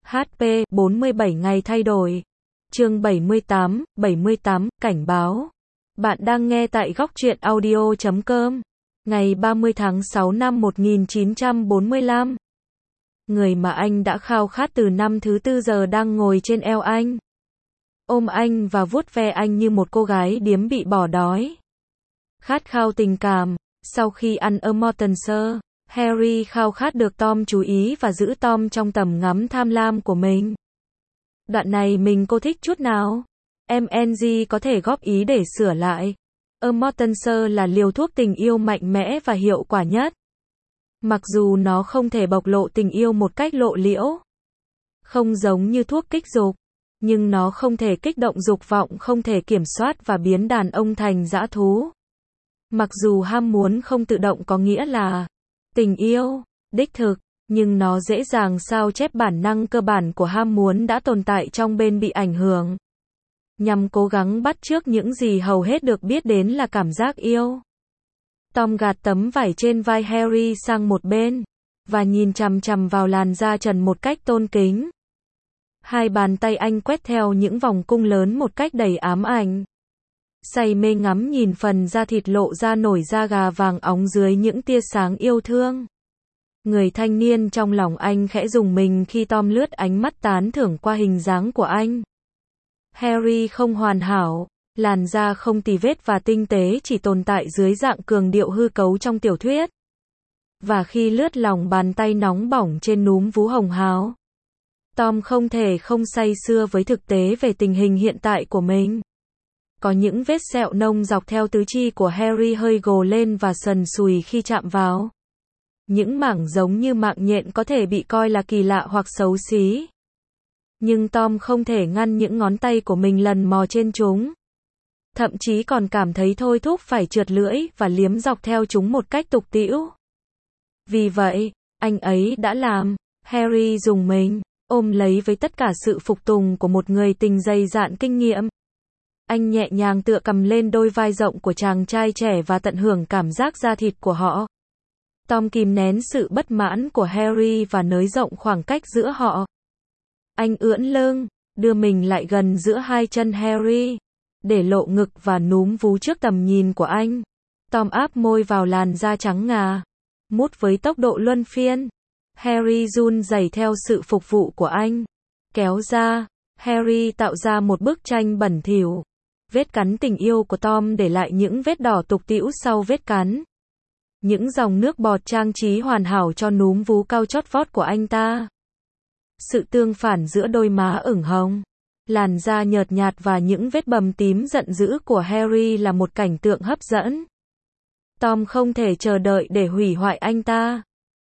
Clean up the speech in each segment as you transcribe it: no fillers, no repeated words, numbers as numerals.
HP 47 ngày thay đổi. Chương 78, cảnh báo. Bạn đang nghe tại Góc Truyện Audio.com. Ngày 30 tháng 6 năm 1945. Người mà anh đã khao khát từ năm thứ tư giờ đang ngồi trên eo anh. Ôm anh và vuốt ve anh như một cô gái điếm bị bỏ đói. Khát khao tình cảm. Sau khi ăn ở Mortenser, Harry khao khát được Tom chú ý và giữ Tom trong tầm ngắm tham lam của mình. Đoạn này mình cô thích chút nào? Em Angie có thể góp ý để sửa lại. Mortenser là liều thuốc tình yêu mạnh mẽ và hiệu quả nhất. Mặc dù nó không thể bộc lộ tình yêu một cách lộ liễu, không giống như thuốc kích dục, nhưng nó không thể kích động dục vọng không thể kiểm soát và biến đàn ông thành dã thú. Mặc dù ham muốn không tự động có nghĩa là tình yêu đích thực, nhưng nó dễ dàng sao chép bản năng cơ bản của ham muốn đã tồn tại trong bên bị ảnh hưởng, nhằm cố gắng bắt chước những gì hầu hết được biết đến là cảm giác yêu. Tom gạt tấm vải trên vai Harry sang một bên, và nhìn chằm chằm vào làn da trần một cách tôn kính. Hai bàn tay anh quét theo những vòng cung lớn một cách đầy ám ảnh. Say mê ngắm nhìn phần da thịt lộ ra nổi da gà vàng óng dưới những tia sáng yêu thương. Người thanh niên trong lòng anh khẽ rùng mình khi Tom lướt ánh mắt tán thưởng qua hình dáng của anh. Harry không hoàn hảo, làn da không tì vết và tinh tế chỉ tồn tại dưới dạng cường điệu hư cấu trong tiểu thuyết. Và khi lướt lòng bàn tay nóng bỏng trên núm vú hồng hào, Tom không thể không say sưa với thực tế về tình hình hiện tại của mình. Có những vết sẹo nông dọc theo tứ chi của Harry hơi gồ lên và sần sùi khi chạm vào. Những mảng giống như mạng nhện có thể bị coi là kỳ lạ hoặc xấu xí. Nhưng Tom không thể ngăn những ngón tay của mình lần mò trên chúng. Thậm chí còn cảm thấy thôi thúc phải trượt lưỡi và liếm dọc theo chúng một cách tục tĩu. Vì vậy, anh ấy đã làm. Harry rùng mình, ôm lấy với tất cả sự phục tùng của một người tình dày dạn kinh nghiệm. Anh nhẹ nhàng tựa cầm lên đôi vai rộng của chàng trai trẻ và tận hưởng cảm giác da thịt của họ. Tom kìm nén sự bất mãn của Harry và nới rộng khoảng cách giữa họ. Anh ưỡn lưng, đưa mình lại gần giữa hai chân Harry, để lộ ngực và núm vú trước tầm nhìn của anh. Tom áp môi vào làn da trắng ngà, mút với tốc độ luân phiên. Harry run rẩy theo sự phục vụ của anh. Kéo ra, Harry tạo ra một bức tranh bẩn thỉu. Vết cắn tình yêu của Tom để lại những vết đỏ tục tĩu sau vết cắn. Những dòng nước bọt trang trí hoàn hảo cho núm vú cao chót vót của anh ta. Sự tương phản giữa đôi má ửng hồng, làn da nhợt nhạt và những vết bầm tím giận dữ của Harry là một cảnh tượng hấp dẫn. Tom không thể chờ đợi để hủy hoại anh ta.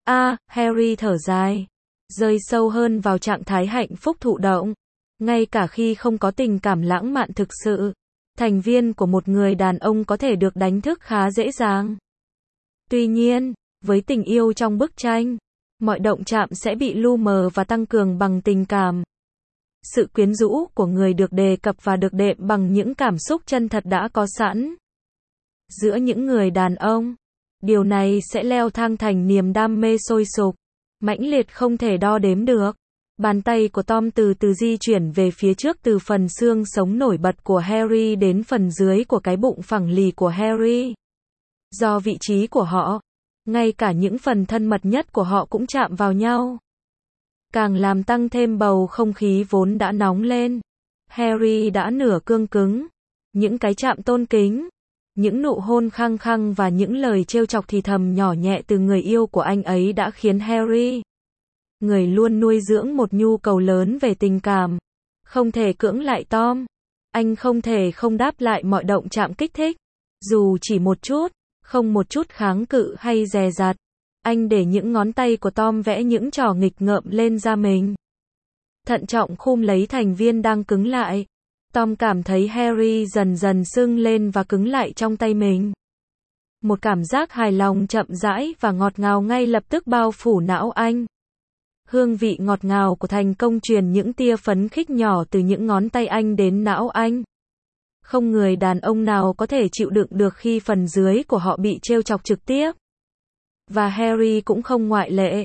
Harry thở dài, rơi sâu hơn vào trạng thái hạnh phúc thụ động. Ngay cả khi không có tình cảm lãng mạn thực sự, thành viên của một người đàn ông có thể được đánh thức khá dễ dàng. Tuy nhiên, với tình yêu trong bức tranh, mọi động chạm sẽ bị lu mờ và tăng cường bằng tình cảm. Sự quyến rũ của người được đề cập và được đệm bằng những cảm xúc chân thật đã có sẵn. Giữa những người đàn ông, điều này sẽ leo thang thành niềm đam mê sôi sục, mãnh liệt không thể đo đếm được. Bàn tay của Tom từ từ di chuyển về phía trước từ phần xương sống nổi bật của Harry đến phần dưới của cái bụng phẳng lì của Harry. Do vị trí của họ, ngay cả những phần thân mật nhất của họ cũng chạm vào nhau, càng làm tăng thêm bầu không khí vốn đã nóng lên. Harry đã nửa cương cứng. Những cái chạm tôn kính, những nụ hôn khăng khăng và những lời trêu chọc thì thầm nhỏ nhẹ từ người yêu của anh ấy đã khiến Harry, người luôn nuôi dưỡng một nhu cầu lớn về tình cảm, không thể cưỡng lại Tom. Anh không thể không đáp lại mọi động chạm kích thích, dù chỉ một chút, không một chút kháng cự hay dè dặt. Anh để những ngón tay của Tom vẽ những trò nghịch ngợm lên da mình, thận trọng khum lấy thành viên đang cứng lại. Tom cảm thấy Harry dần dần sưng lên và cứng lại trong tay mình. Một cảm giác hài lòng chậm rãi và ngọt ngào ngay lập tức bao phủ não anh. Hương vị ngọt ngào của thành công truyền những tia phấn khích nhỏ từ những ngón tay anh đến não anh. Không người đàn ông nào có thể chịu đựng được khi phần dưới của họ bị trêu chọc trực tiếp. Và Harry cũng không ngoại lệ.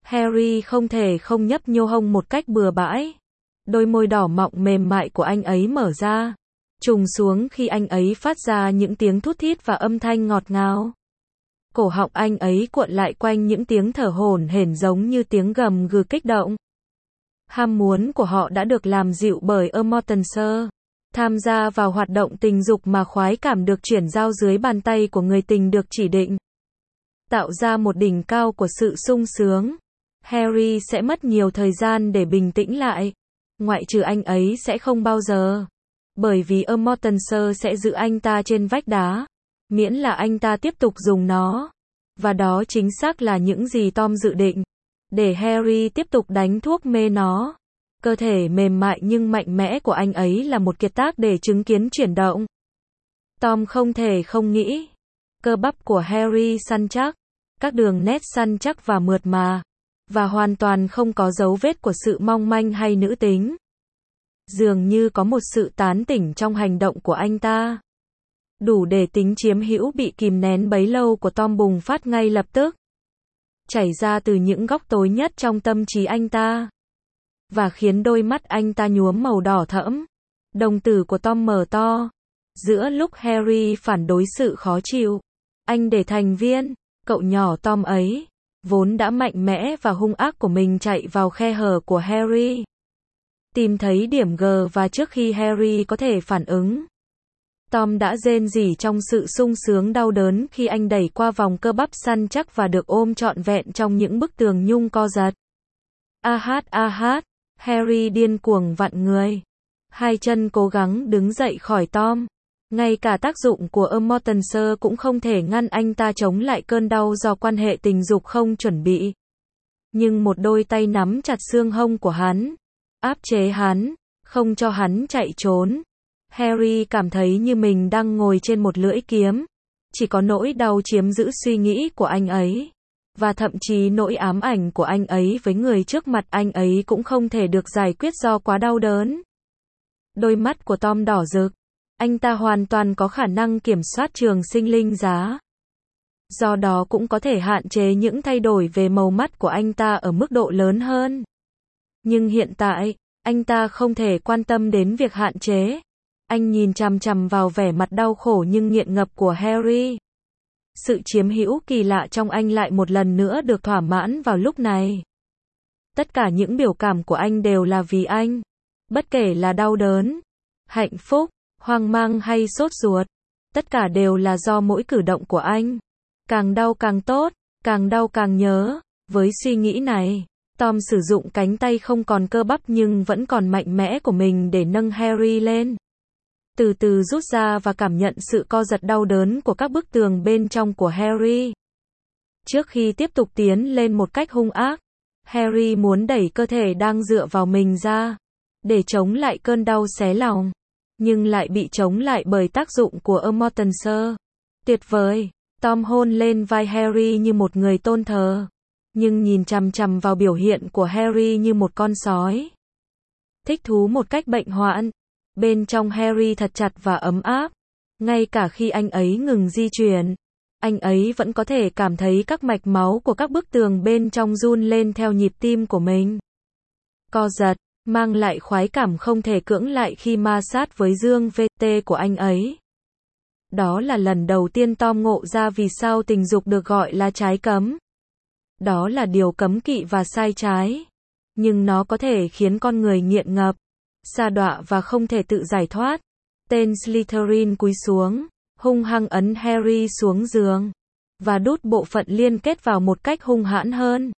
Harry không thể không nhấp nhô hông một cách bừa bãi. Đôi môi đỏ mọng mềm mại của anh ấy mở ra, trùng xuống khi anh ấy phát ra những tiếng thút thít và âm thanh ngọt ngào. Cổ họng anh ấy cuộn lại quanh những tiếng thở hổn hển giống như tiếng gầm gừ kích động. Ham muốn của họ đã được làm dịu bởi Mortimer. Tham gia vào hoạt động tình dục mà khoái cảm được chuyển giao dưới bàn tay của người tình được chỉ định. Tạo ra một đỉnh cao của sự sung sướng. Harry sẽ mất nhiều thời gian để bình tĩnh lại. Ngoại trừ anh ấy sẽ không bao giờ. Bởi vì Mortimer sẽ giữ anh ta trên vách đá. Miễn là anh ta tiếp tục dùng nó. Và đó chính xác là những gì Tom dự định. Để Harry tiếp tục đánh thuốc mê nó. Cơ thể mềm mại nhưng mạnh mẽ của anh ấy là một kiệt tác để chứng kiến chuyển động. Tom không thể không nghĩ. Cơ bắp của Harry săn chắc. Các đường nét săn chắc và mượt mà. Và hoàn toàn không có dấu vết của sự mong manh hay nữ tính. Dường như có một sự tán tỉnh trong hành động của anh ta. Đủ để tính chiếm hữu bị kìm nén bấy lâu của Tom bùng phát ngay lập tức. Chảy ra từ những góc tối nhất trong tâm trí anh ta. Và khiến đôi mắt anh ta nhuốm màu đỏ thẫm. Đồng tử của Tom mở to. Giữa lúc Harry phản đối sự khó chịu. Anh để thành viên, cậu nhỏ Tom ấy, vốn đã mạnh mẽ và hung ác của mình chạy vào khe hở của Harry. Tìm thấy điểm G và trước khi Harry có thể phản ứng. Tom đã rên rỉ trong sự sung sướng đau đớn khi anh đẩy qua vòng cơ bắp săn chắc và được ôm trọn vẹn trong những bức tường nhung co giật. Harry điên cuồng vặn người. Hai chân cố gắng đứng dậy khỏi Tom. Ngay cả tác dụng của Mortimer cũng không thể ngăn anh ta chống lại cơn đau do quan hệ tình dục không chuẩn bị. Nhưng một đôi tay nắm chặt xương hông của hắn, áp chế hắn, không cho hắn chạy trốn. Harry cảm thấy như mình đang ngồi trên một lưỡi kiếm. Chỉ có nỗi đau chiếm giữ suy nghĩ của anh ấy. Và thậm chí nỗi ám ảnh của anh ấy với người trước mặt anh ấy cũng không thể được giải quyết do quá đau đớn. Đôi mắt của Tom đỏ rực. Anh ta hoàn toàn có khả năng kiểm soát trường sinh linh giá. Do đó cũng có thể hạn chế những thay đổi về màu mắt của anh ta ở mức độ lớn hơn. Nhưng hiện tại, anh ta không thể quan tâm đến việc hạn chế. Anh nhìn chằm chằm vào vẻ mặt đau khổ nhưng nghiện ngập của Harry. Sự chiếm hữu kỳ lạ trong anh lại một lần nữa được thỏa mãn vào lúc này. Tất cả những biểu cảm của anh đều là vì anh. Bất kể là đau đớn, hạnh phúc, hoang mang hay sốt ruột. Tất cả đều là do mỗi cử động của anh. Càng đau càng tốt, càng đau càng nhớ. Với suy nghĩ này, Tom sử dụng cánh tay không còn cơ bắp nhưng vẫn còn mạnh mẽ của mình để nâng Harry lên. Từ từ rút ra và cảm nhận sự co giật đau đớn của các bức tường bên trong của Harry. Trước khi tiếp tục tiến lên một cách hung ác, Harry muốn đẩy cơ thể đang dựa vào mình ra, để chống lại cơn đau xé lòng, nhưng lại bị chống lại bởi tác dụng của Mortimer. Tuyệt vời! Tom hôn lên vai Harry như một người tôn thờ, nhưng nhìn chằm chằm vào biểu hiện của Harry như một con sói. Thích thú một cách bệnh hoạn. Bên trong Harry thật chặt và ấm áp. Ngay cả khi anh ấy ngừng di chuyển, anh ấy vẫn có thể cảm thấy các mạch máu của các bức tường bên trong run lên theo nhịp tim của mình. Co giật, mang lại khoái cảm không thể cưỡng lại khi ma sát với dương VT của anh ấy. Đó là lần đầu tiên Tom ngộ ra vì sao tình dục được gọi là trái cấm. Đó là điều cấm kỵ và sai trái. Nhưng nó có thể khiến con người nghiện ngập, sa đọa và không thể tự giải thoát. Tên Slytherin cúi xuống, hung hăng ấn Harry xuống giường, và đút bộ phận liên kết vào một cách hung hãn hơn.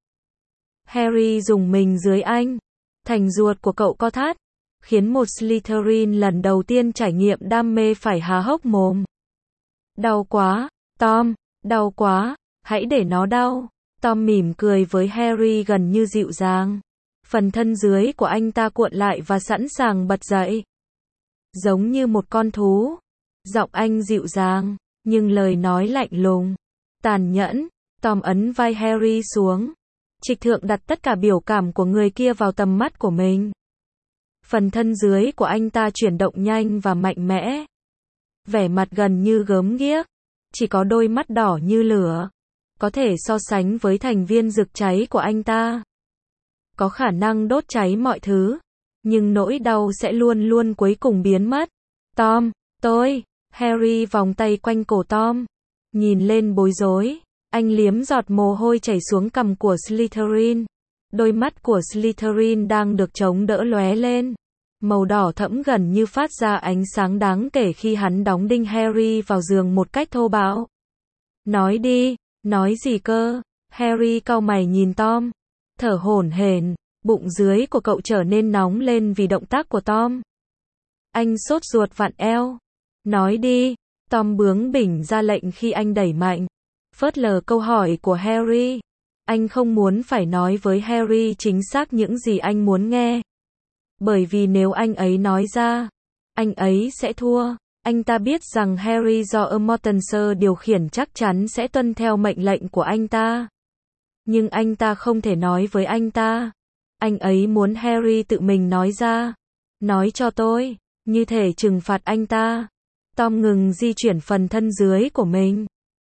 Harry dùng mình dưới anh. Thành ruột của cậu co thắt, khiến một Slytherin lần đầu tiên trải nghiệm đam mê phải há hốc mồm. Đau quá, Tom, đau quá, hãy để nó đau. Tom mỉm cười với Harry gần như dịu dàng. Phần thân dưới của anh ta cuộn lại và sẵn sàng bật dậy. Giống như một con thú. Giọng anh dịu dàng, nhưng lời nói lạnh lùng, tàn nhẫn. Tom ấn vai Harry xuống. Trịch thượng đặt tất cả biểu cảm của người kia vào tầm mắt của mình. Phần thân dưới của anh ta chuyển động nhanh và mạnh mẽ. Vẻ mặt gần như gớm ghiếc. Chỉ có đôi mắt đỏ như lửa. có thể so sánh với thành viên rực cháy của anh ta. Có khả năng đốt cháy mọi thứ, nhưng nỗi đau sẽ luôn luôn cuối cùng biến mất. Tom, tôi. Harry vòng tay quanh cổ Tom, nhìn lên bối rối. Anh liếm giọt mồ hôi chảy xuống cằm của Slytherin. Đôi mắt của Slytherin đang được chống đỡ lóe lên. Màu đỏ thẫm gần như phát ra ánh sáng đáng kể khi hắn đóng đinh Harry vào giường một cách thô bạo. Nói đi, nói gì cơ? Harry cau mày nhìn Tom, thở hổn hển, bụng dưới của cậu trở nên nóng lên vì động tác của Tom. Anh sốt ruột vặn eo. Nói đi, Tom bướng bỉnh ra lệnh khi anh đẩy mạnh, phớt lờ câu hỏi của Harry. Anh không muốn phải nói với Harry chính xác những gì anh muốn nghe. Bởi vì nếu anh ấy nói ra, anh ấy sẽ thua. Anh ta biết rằng Harry do Mortimer điều khiển chắc chắn sẽ tuân theo mệnh lệnh của anh ta. Nhưng anh ta không thể nói với anh ta. Anh ấy muốn Harry tự mình nói ra. Nói cho tôi, như thể trừng phạt anh ta. Tom ngừng di chuyển phần thân dưới của mình.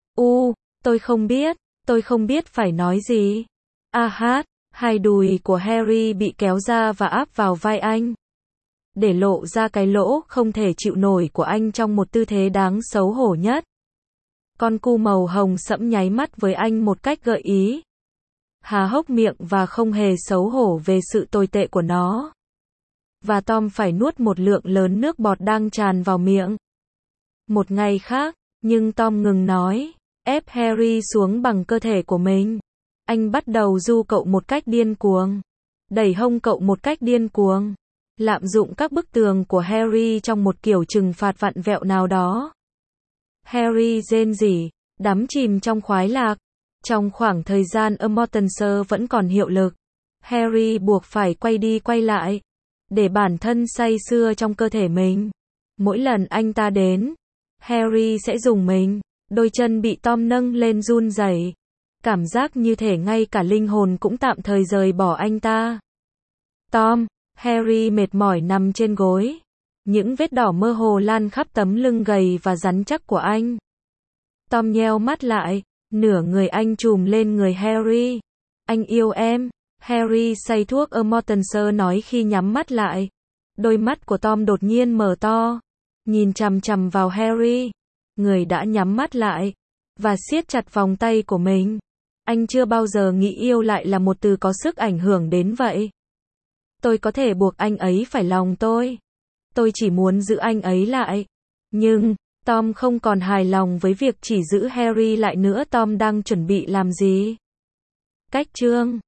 Tôi không biết phải nói gì. Hai đùi của Harry bị kéo ra và áp vào vai anh, để lộ ra cái lỗ không thể chịu nổi của anh trong một tư thế đáng xấu hổ nhất. Con cu màu hồng sẫm nháy mắt với anh một cách gợi ý, há hốc miệng và không hề xấu hổ về sự tồi tệ của nó. Và Tom phải nuốt một lượng lớn nước bọt đang tràn vào miệng. Một ngày khác, nhưng Tom ngừng nói, ép Harry xuống bằng cơ thể của mình. Anh bắt đầu du cậu một cách điên cuồng, đẩy hông cậu một cách điên cuồng, lạm dụng các bức tường của Harry trong một kiểu trừng phạt vặn vẹo nào đó. Harry rên rỉ, đắm chìm trong khoái lạc. Trong khoảng thời gian Mortimer vẫn còn hiệu lực, Harry buộc phải quay đi quay lại, để bản thân say sưa trong cơ thể mình. Mỗi lần anh ta đến, Harry sẽ dùng mình. Đôi chân bị Tom nâng lên run rẩy, cảm giác như thể ngay cả linh hồn cũng tạm thời rời bỏ anh ta. Tom, Harry mệt mỏi nằm trên gối. Những vết đỏ mơ hồ lan khắp tấm lưng gầy và rắn chắc của anh. Tom nheo mắt lại, nửa người anh trùm lên người Harry. Anh yêu em. Harry say thuốc Mortimer nói khi nhắm mắt lại. Đôi mắt của Tom đột nhiên mở to, nhìn chằm chằm vào Harry. Người đã nhắm mắt lại, và siết chặt vòng tay của mình. Anh chưa bao giờ nghĩ yêu lại là một từ có sức ảnh hưởng đến vậy. Tôi có thể buộc anh ấy phải lòng tôi. Tôi chỉ muốn giữ anh ấy lại. Nhưng, Tom không còn hài lòng với việc chỉ giữ Harry lại nữa. Tom đang chuẩn bị làm gì? Cách chương